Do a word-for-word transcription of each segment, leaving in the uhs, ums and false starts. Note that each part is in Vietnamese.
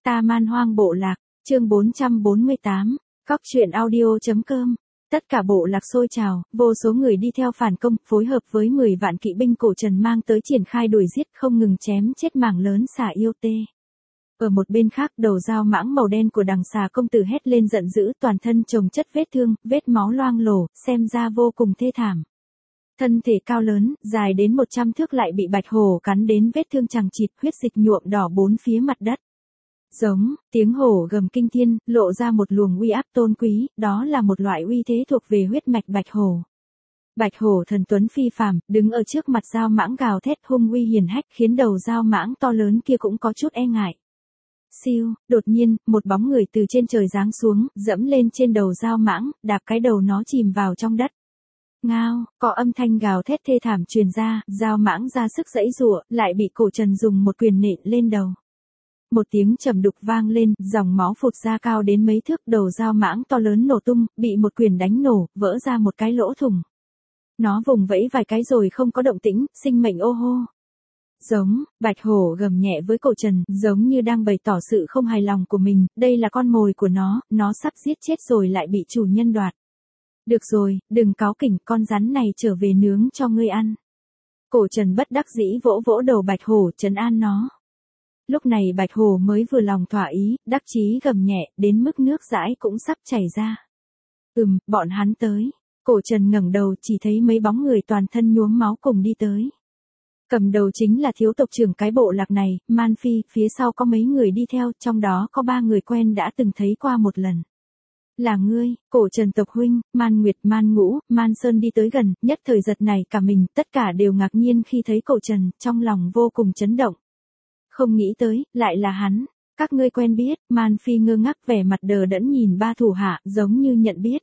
Ta Man Hoang Bộ Lạc, chương bốn trăm bốn mươi tám, cóc truyện audio.com. Tất cả bộ lạc sôi trào, vô số người đi theo phản công, phối hợp với mười vạn kỵ binh cổ Trần mang tới triển khai đuổi giết không ngừng chém chết mảng lớn xà yêu tê. Ở một bên khác, đầu dao mãng màu đen của đằng xà công tử hét lên giận dữ, toàn thân chồng chất vết thương, vết máu loang lổ, xem ra vô cùng thê thảm. Thân thể cao lớn, dài đến một trăm thước lại bị bạch hổ cắn đến vết thương chằng chịt, huyết dịch nhuộm đỏ bốn phía mặt đất. Giống, tiếng hổ gầm kinh thiên, lộ ra một luồng uy áp tôn quý, đó là một loại uy thế thuộc về huyết mạch bạch hổ. Bạch hổ thần tuấn phi phàm, đứng ở trước mặt dao mãng gào thét hung uy hiển hách, khiến đầu dao mãng to lớn kia cũng có chút e ngại. Siêu, đột nhiên, một bóng người từ trên trời giáng xuống, dẫm lên trên đầu dao mãng, đạp cái đầu nó chìm vào trong đất. Ngao, có âm thanh gào thét thê thảm truyền ra, dao mãng ra sức giãy giụa, lại bị cổ Trần dùng một quyền nện lên đầu. Một tiếng trầm đục vang lên, dòng máu phụt ra cao đến mấy thước, đầu dao mãng to lớn nổ tung, bị một quyền đánh nổ, vỡ ra một cái lỗ thủng. Nó vùng vẫy vài cái rồi không có động tĩnh, sinh mệnh ô hô. Giống, bạch hổ gầm nhẹ với cổ Trần, giống như đang bày tỏ sự không hài lòng của mình, đây là con mồi của nó, nó sắp giết chết rồi lại bị chủ nhân đoạt. Được rồi, đừng cáu kỉnh, con rắn này trở về nướng cho ngươi ăn. Cổ Trần bất đắc dĩ vỗ vỗ đầu bạch hổ, trấn an nó. Lúc này bạch hổ mới vừa lòng thỏa ý, đắc chí gầm nhẹ, đến mức nước dãi cũng sắp chảy ra. Ừm, bọn hắn tới. Cổ Trần ngẩng đầu chỉ thấy mấy bóng người toàn thân nhuốm máu cùng đi tới. Cầm đầu chính là thiếu tộc trưởng cái bộ lạc này, Man Phi, phía sau có mấy người đi theo, trong đó có ba người quen đã từng thấy qua một lần. Là ngươi, cổ Trần tộc huynh, Man Nguyệt, Man Ngũ, Man Sơn đi tới gần, nhất thời giật này cả mình, tất cả đều ngạc nhiên khi thấy cổ Trần, trong lòng vô cùng chấn động. Không nghĩ tới, lại là hắn. Các ngươi quen biết, Man Phi ngơ ngác vẻ mặt đờ đẫn nhìn ba thủ hạ, giống như nhận biết.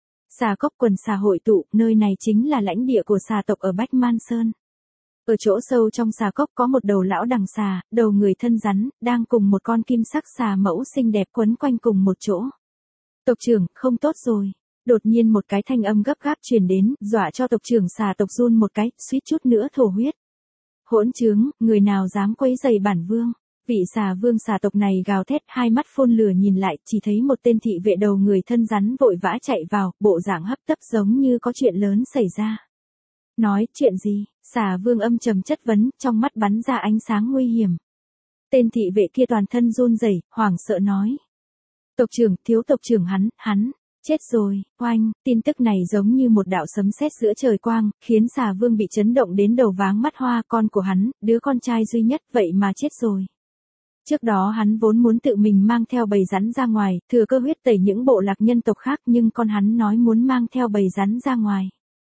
Xà cốc quần xà hội tụ, nơi này chính là lãnh địa của xà tộc ở Bách Man Sơn. Ở chỗ sâu trong xà cốc có một đầu lão đằng xà, đầu người thân rắn, đang cùng một con kim sắc xà mẫu xinh đẹp quấn quanh cùng một chỗ. Tộc trưởng, không tốt rồi. Đột nhiên một cái thanh âm gấp gáp truyền đến, dọa cho tộc trưởng xà tộc run một cái, suýt chút nữa thổ huyết. Hỗn trướng, người nào dám quấy rầy bản vương? Vị xà vương xà tộc này gào thét, hai mắt phun lửa nhìn lại, chỉ thấy một tên thị vệ đầu người thân rắn vội vã chạy vào, bộ dạng hấp tấp giống như có chuyện lớn xảy ra. Nói, chuyện gì? Xà vương âm trầm chất vấn, trong mắt bắn ra ánh sáng nguy hiểm. Tên thị vệ kia toàn thân run rẩy, hoảng sợ nói. Tộc trưởng, thiếu tộc trưởng hắn, hắn, chết rồi, oanh, tin tức này giống như một đạo sấm sét giữa trời quang, khiến xà vương bị chấn động đến đầu váng mắt hoa, con của hắn, đứa con trai duy nhất, vậy mà chết rồi. Trước đó hắn vốn muốn tự mình mang theo bầy rắn ra ngoài, thừa cơ huyết tẩy những bộ lạc nhân tộc khác, nhưng con hắn nói muốn mang theo bầy rắn ra ngoài.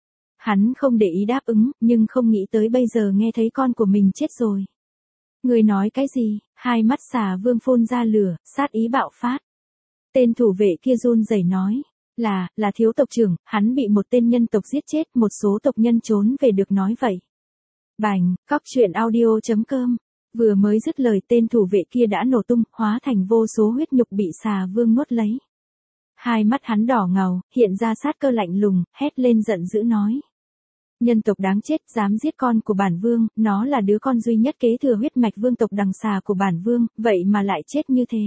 Hắn không để ý đáp ứng, nhưng không nghĩ tới bây giờ nghe thấy con của mình chết rồi. Người nói cái gì? Hai mắt xà vương phun ra lửa, sát ý bạo phát. Tên thủ vệ kia run rẩy nói, là, là thiếu tộc trưởng, hắn bị một tên nhân tộc giết chết, một số tộc nhân trốn về được nói vậy. Bành, cóc truyện audio.com, vừa mới dứt lời tên thủ vệ kia đã nổ tung, hóa thành vô số huyết nhục bị xà vương nuốt lấy. Hai mắt hắn đỏ ngầu, hiện ra sát cơ lạnh lùng, hét lên giận dữ nói. Nhân tộc đáng chết, dám giết con của bản vương, nó là đứa con duy nhất kế thừa huyết mạch vương tộc đằng xà của bản vương, vậy mà lại chết như thế.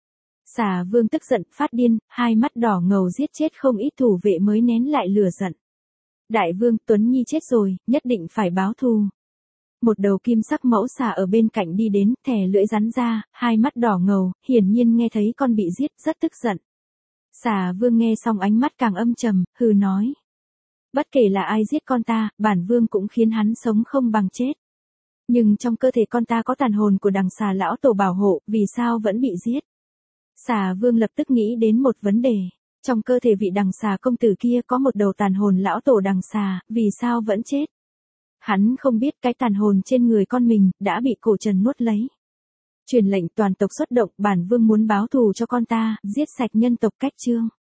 Xà vương tức giận, phát điên, hai mắt đỏ ngầu giết chết không ít thủ vệ mới nén lại lửa giận. Đại vương, Tuấn Nhi chết rồi, nhất định phải báo thù. Một đầu kim sắc mẫu xà ở bên cạnh đi đến, thè lưỡi rắn ra, hai mắt đỏ ngầu, hiển nhiên nghe thấy con bị giết, rất tức giận. Xà vương nghe xong ánh mắt càng âm trầm, hừ nói. Bất kể là ai giết con ta, bản vương cũng khiến hắn sống không bằng chết. Nhưng trong cơ thể con ta có tàn hồn của đằng xà lão tổ bảo hộ, vì sao vẫn bị giết? Xà vương lập tức nghĩ đến một vấn đề. Trong cơ thể vị đằng xà công tử kia có một đầu tàn hồn lão tổ đằng xà, vì sao vẫn chết? Hắn không biết cái tàn hồn trên người con mình, đã bị cổ Trần nuốt lấy. Truyền lệnh toàn tộc xuất động, bản vương muốn báo thù cho con ta, giết sạch nhân tộc cách chương.